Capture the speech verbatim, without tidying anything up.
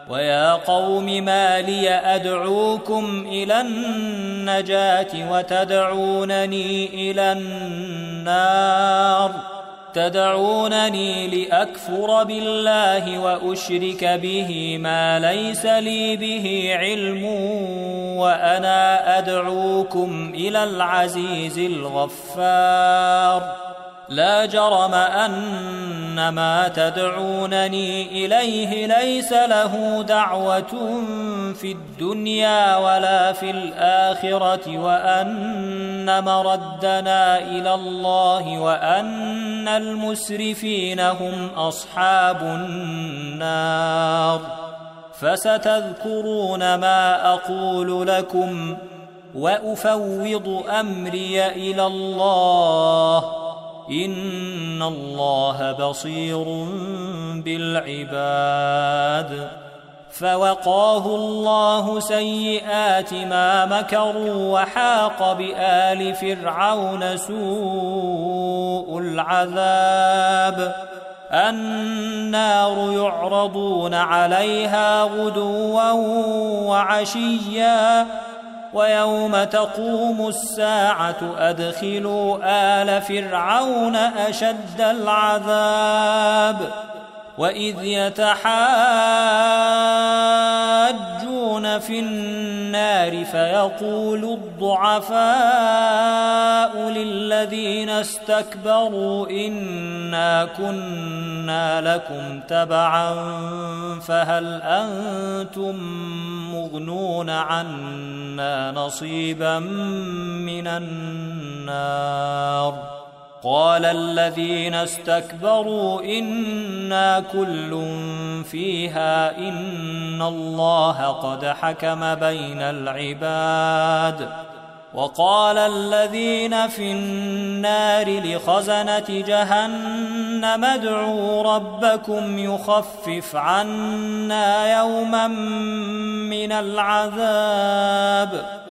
ويا قوم ما لي أدعوكم إلى النجاة وتدعونني إلى النار تدعونني لأكفر بالله وأشرك به ما ليس لي به علم وأنا أدعوكم إلى العزيز الغفار لا جرم أن ما تدعونني إليه ليس له دعوة في الدنيا ولا في الآخرة وأن مردنا إلى الله وأن المسرفين هم أصحاب النار فستذكرون ما أقول لكم وأفوض أمري إلى الله إن الله بصير بالعباد فوقاه الله سيئات ما مكروا وحاق بآل فرعون سوء العذاب النار يعرضون عليها غدوا وعشيا ويوم تقوم الساعة أدخلوا آل فرعون أشد العذاب وإذ يتحاجون في النار فيقول الضعفاء للذين استكبروا إنا كنا لكم تبعا فهل أنتم مغنون عنا نصيبا من النار قال الذين استكبروا إنا كل فيها إن الله قد حكم بين العباد وقال الذين في النار لخزنة جهنم ادعوا ربكم يخفف عنا يوما من العذاب